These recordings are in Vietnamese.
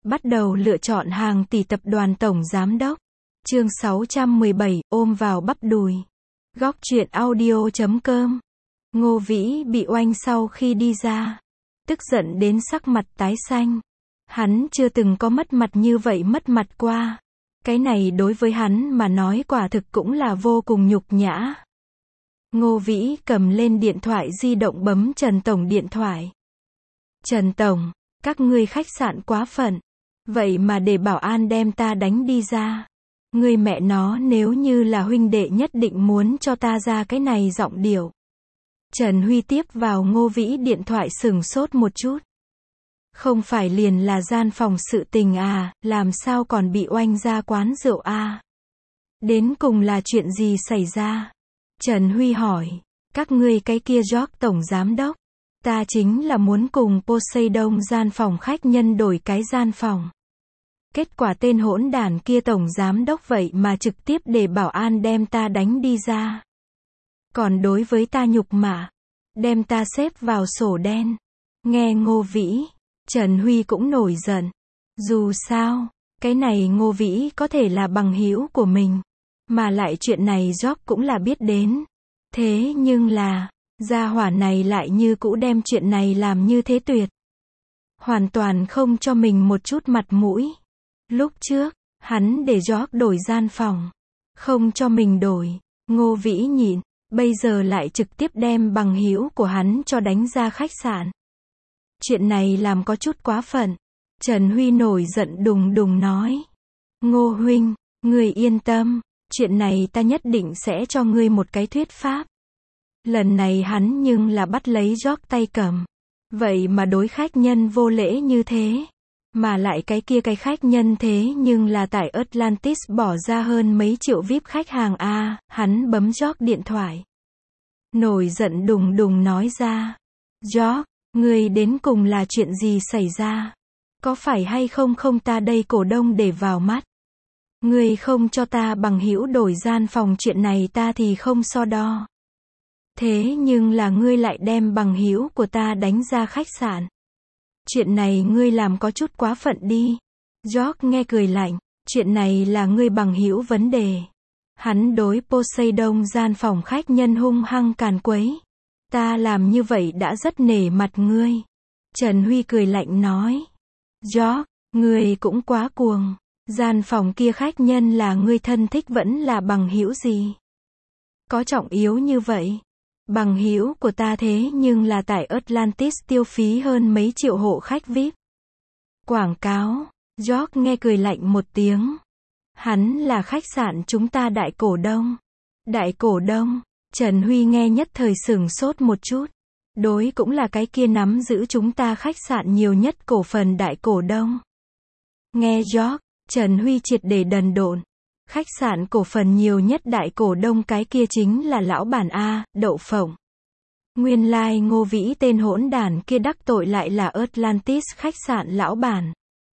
Bắt đầu lựa chọn hàng tỷ tập đoàn tổng giám đốc. Chương 617, ôm vào bắp đùi. Góc truyện audio.com. Ngô Vĩ bị oanh sau khi đi ra. Tức giận đến sắc mặt tái xanh. Hắn chưa từng có mất mặt như vậy mất mặt qua. Cái này đối với hắn mà nói quả thực cũng là vô cùng nhục nhã. Ngô Vĩ cầm lên điện thoại di động bấm Trần Tổng điện thoại. Trần Tổng, các ngươi khách sạn quá phận. Vậy mà để bảo an đem ta đánh đi ra. Ngươi mẹ nó nếu như là huynh đệ nhất định muốn cho ta ra cái này giọng điệu. Trần Huy tiếp vào Ngô Vĩ điện thoại sửng sốt một chút. Không phải liền là gian phòng sự tình à, làm sao còn bị oanh ra quán rượu à? Đến cùng là chuyện gì xảy ra? Trần Huy hỏi, các ngươi cái kia George tổng giám đốc. Ta chính là muốn cùng Poseidon gian phòng khách nhân đổi cái gian phòng. Kết quả tên hỗn đản kia tổng giám đốc vậy mà trực tiếp để bảo an đem ta đánh đi ra. Còn đối với ta nhục mạ, đem ta xếp vào sổ đen. Nghe Ngô Vĩ, Trần Huy cũng nổi giận. Dù sao, cái này Ngô Vĩ có thể là bằng hữu của mình. Mà lại chuyện này George cũng là biết đến. Thế nhưng là, gia hỏa này lại như cũ đem chuyện này làm như thế tuyệt. Hoàn toàn không cho mình một chút mặt mũi. Lúc trước, hắn để George đổi gian phòng. Không cho mình đổi. Ngô Vĩ nhịn. Bây giờ lại trực tiếp đem bằng hữu của hắn cho đánh ra khách sạn. Chuyện này làm có chút quá phận. Trần Huy nổi giận đùng đùng nói. Ngô huynh, ngươi yên tâm. Chuyện này ta nhất định sẽ cho ngươi một cái thuyết pháp. Lần này hắn nhưng là bắt lấy George tay cầm. Vậy mà đối khách nhân vô lễ như thế. Mà lại cái kia cái khách nhân thế nhưng là tại Atlantis bỏ ra hơn mấy triệu VIP khách hàng a. Hắn bấm George điện thoại. Nổi giận đùng đùng nói ra. George, ngươi đến cùng là chuyện gì xảy ra? Có phải hay không không ta đây cổ đông để vào mắt? Ngươi không cho ta bằng hữu đổi gian phòng chuyện này ta thì không so đo. Thế nhưng là ngươi lại đem bằng hữu của ta đánh ra khách sạn. Chuyện này ngươi làm có chút quá phận đi. George nghe cười lạnh, chuyện này là ngươi bằng hữu vấn đề. Hắn đối Poseidon gian phòng khách nhân hung hăng càn quấy. Ta làm như vậy đã rất nể mặt ngươi. Trần Huy cười lạnh nói. George, ngươi cũng quá cuồng. Gian phòng kia khách nhân là ngươi thân thích vẫn là bằng hữu gì? Có trọng yếu như vậy? Bằng hữu của ta thế nhưng là tại Atlantis tiêu phí hơn mấy triệu hộ khách VIP. Quảng cáo. George nghe cười lạnh một tiếng. Hắn là khách sạn chúng ta đại cổ đông. Đại cổ đông. Trần Huy nghe nhất thời sửng sốt một chút. Đối cũng là cái kia nắm giữ chúng ta khách sạn nhiều nhất cổ phần đại cổ đông. Nghe George, Trần Huy triệt để đần độn. Khách sạn cổ phần nhiều nhất đại cổ đông cái kia chính là lão bản A, Đậu Phộng. Nguyên lai Ngô Vĩ tên hỗn đản kia đắc tội lại là Atlantis khách sạn lão bản.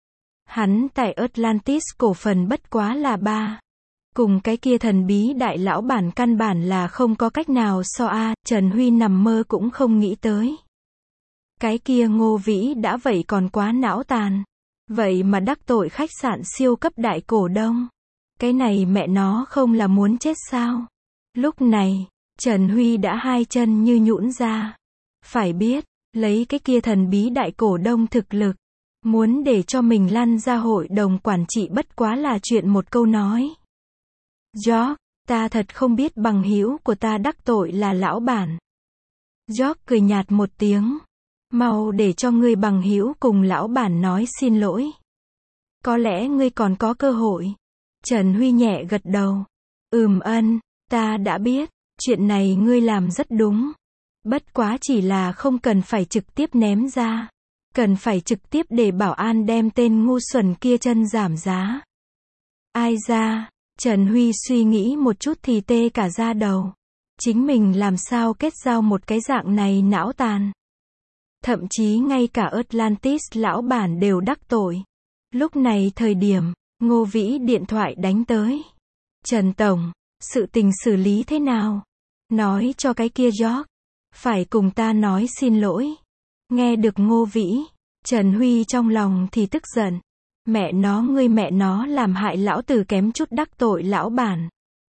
Hắn tại Atlantis cổ phần bất quá là 3. Cùng cái kia thần bí đại lão bản căn bản là không có cách nào so a. Trần Huy nằm mơ cũng không nghĩ tới. Cái kia Ngô Vĩ đã vậy còn quá não tàn. Vậy mà đắc tội khách sạn siêu cấp đại cổ đông. Cái này mẹ nó không là muốn chết sao? Lúc này, Trần Huy đã hai chân như nhũn ra. Phải biết, lấy cái kia thần bí đại cổ đông thực lực. Muốn để cho mình lăn ra hội đồng quản trị bất quá là chuyện một câu nói. George, ta thật không biết bằng hữu của ta đắc tội là lão bản. George cười nhạt một tiếng. Mau để cho ngươi bằng hữu cùng lão bản nói xin lỗi. Có lẽ ngươi còn có cơ hội. Trần Huy nhẹ gật đầu. Ân, ta đã biết. Chuyện này ngươi làm rất đúng. Bất quá chỉ là không cần phải trực tiếp ném ra. Cần phải trực tiếp để bảo an đem tên ngu xuẩn kia chân giảm giá. Ai ra? Trần Huy suy nghĩ một chút thì tê cả da đầu. Chính mình làm sao kết giao một cái dạng này não tàn. Thậm chí ngay cả Atlantis lão bản đều đắc tội. Lúc này thời điểm, Ngô Vĩ điện thoại đánh tới. Trần Tổng, sự tình xử lý thế nào? Nói cho cái kia George. Phải cùng ta nói xin lỗi. Nghe được Ngô Vĩ, Trần Huy trong lòng thì tức giận. Mẹ nó ngươi mẹ nó làm hại lão tử kém chút đắc tội lão bản.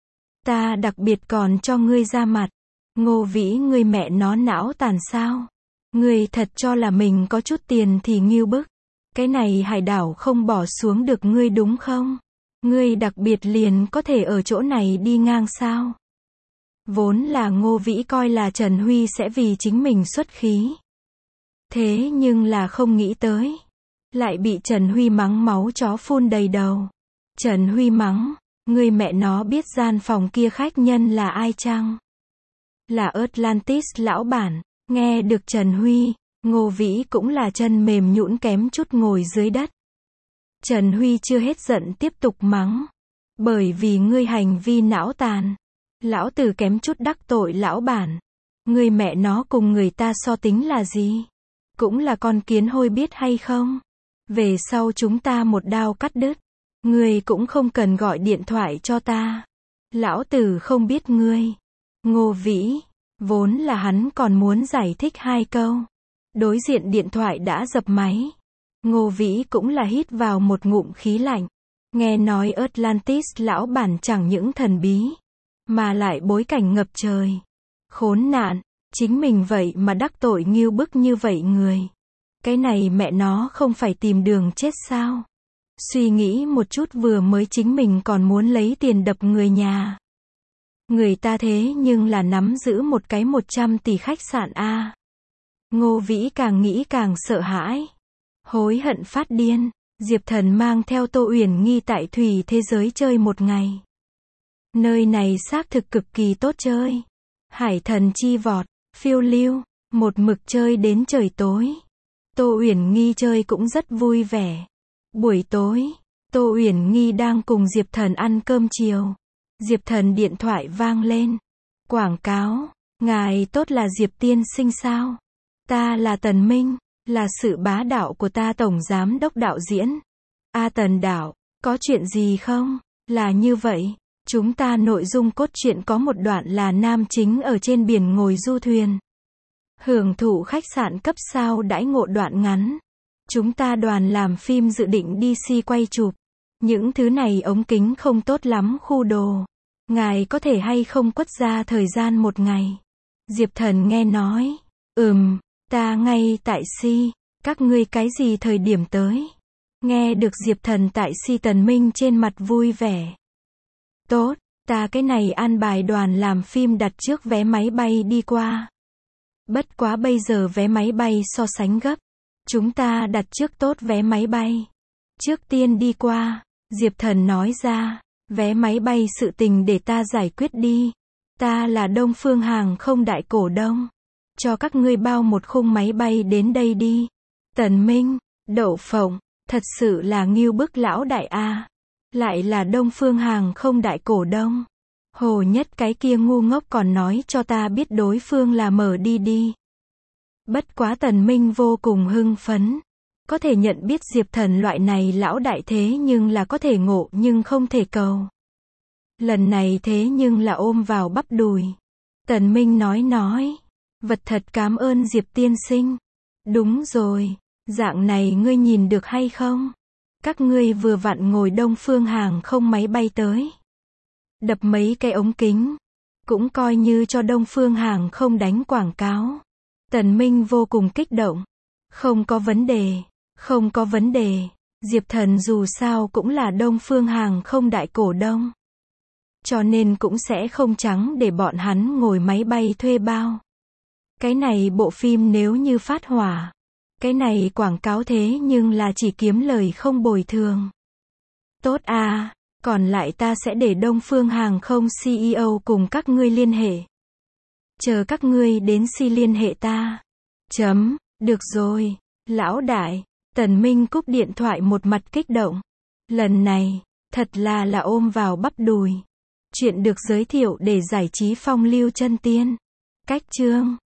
Ta đặc biệt còn cho ngươi ra mặt. Ngô Vĩ ngươi mẹ nó não tàn sao? Ngươi thật cho là mình có chút tiền thì ngưu bức. Cái này hải đảo không bỏ xuống được ngươi đúng không? Ngươi đặc biệt liền có thể ở chỗ này đi ngang sao? Vốn là Ngô Vĩ coi là Trần Huy sẽ vì chính mình xuất khí. Thế nhưng là không nghĩ tới. Lại bị Trần Huy mắng máu chó phun đầy đầu. Trần Huy mắng, ngươi mẹ nó biết gian phòng kia khách nhân là ai chăng? Là Atlantis lão bản. Nghe được Trần Huy, Ngô Vĩ cũng là chân mềm nhũn kém chút ngồi dưới đất. Trần Huy chưa hết giận tiếp tục mắng. Bởi vì ngươi hành vi não tàn. Lão tử kém chút đắc tội lão bản. Ngươi mẹ nó cùng người ta so tính là gì? Cũng là con kiến hôi biết hay không? Về sau chúng ta một đao cắt đứt. Ngươi cũng không cần gọi điện thoại cho ta. Lão tử không biết ngươi. Ngô Vĩ, vốn là hắn còn muốn giải thích 2 câu. Đối diện điện thoại đã dập máy. Ngô Vĩ cũng là hít vào một ngụm khí lạnh. Nghe nói Atlantis lão bản chẳng những thần bí, mà lại bối cảnh ngập trời. Khốn nạn, chính mình vậy mà đắc tội ngưu bức như vậy người. Cái này mẹ nó không phải tìm đường chết sao? Suy nghĩ một chút vừa mới chính mình còn muốn lấy tiền đập người nhà. Người ta thế nhưng là nắm giữ một cái 100 tỷ khách sạn A. Ngô Vĩ càng nghĩ càng sợ hãi. Hối hận phát điên. Diệp Thần mang theo Tô Uyển Nghi tại thủy thế giới chơi một ngày. Nơi này xác thực cực kỳ tốt chơi. Hải thần chi vọt, phiêu lưu, một mực chơi đến trời tối. Tô Uyển Nghi chơi cũng rất vui vẻ. Buổi tối, Tô Uyển Nghi đang cùng Diệp Thần ăn cơm chiều. Diệp Thần điện thoại vang lên. Quảng cáo, ngài tốt là Diệp tiên sinh sao? Ta là Tần Minh, là sự bá đạo của ta tổng giám đốc đạo diễn. Tần đạo, có chuyện gì không? Là như vậy, chúng ta nội dung cốt truyện có một đoạn là nam chính ở trên biển ngồi du thuyền. Hưởng thụ khách sạn cấp sao đãi ngộ đoạn ngắn. Chúng ta đoàn làm phim dự định DC quay chụp. Những thứ này ống kính không tốt lắm khu đồ. Ngài có thể hay không quất ra thời gian một ngày? Diệp Thần nghe nói. Ta ngay tại Si. Các ngươi cái gì thời điểm tới? Nghe được Diệp Thần tại Si Tần Minh trên mặt vui vẻ. Tốt, ta cái này an bài đoàn làm phim đặt trước vé máy bay đi qua. Bất quá bây giờ vé máy bay so sánh gấp. Chúng ta đặt trước tốt vé máy bay. Trước tiên đi qua, Diệp Thần nói ra, vé máy bay sự tình để ta giải quyết đi. Ta là Đông Phương Hàng không đại cổ đông. Cho các ngươi bao một khung máy bay đến đây đi. Tần Minh, đậu phộng, thật sự là ngưu bức lão đại A. Lại là Đông Phương Hàng không đại cổ đông. Hồ Nhất cái kia ngu ngốc còn nói cho ta biết đối phương là mở đi. Bất quá Tần Minh vô cùng hưng phấn. Có thể nhận biết Diệp Thần loại này lão đại thế nhưng là có thể ngộ nhưng không thể cầu. Lần này thế nhưng là ôm vào bắp đùi. Tần Minh nói. Vật thật cảm ơn Diệp tiên sinh. Đúng rồi, dạng này ngươi nhìn được hay không? Các ngươi vừa vặn ngồi Đông Phương Hàng không máy bay tới. Đập mấy cái ống kính. Cũng coi như cho Đông Phương Hàng không đánh quảng cáo. Tần Minh vô cùng kích động. Không có vấn đề. Diệp Thần dù sao cũng là Đông Phương Hàng không đại cổ đông. Cho nên cũng sẽ không trắng để bọn hắn ngồi máy bay thuê bao. Cái này bộ phim nếu như phát hỏa. Cái này quảng cáo thế nhưng là chỉ kiếm lời không bồi thường. Tốt à, còn lại ta sẽ để Đông Phương Hàng không CEO cùng các ngươi liên hệ. Chờ các ngươi đến liên hệ ta. Được rồi, lão đại. Tần Minh cúp điện thoại một mặt kích động. Lần này, thật là ôm vào bắp đùi. Chuyện được giới thiệu để giải trí phong lưu chân tiên. Cách chương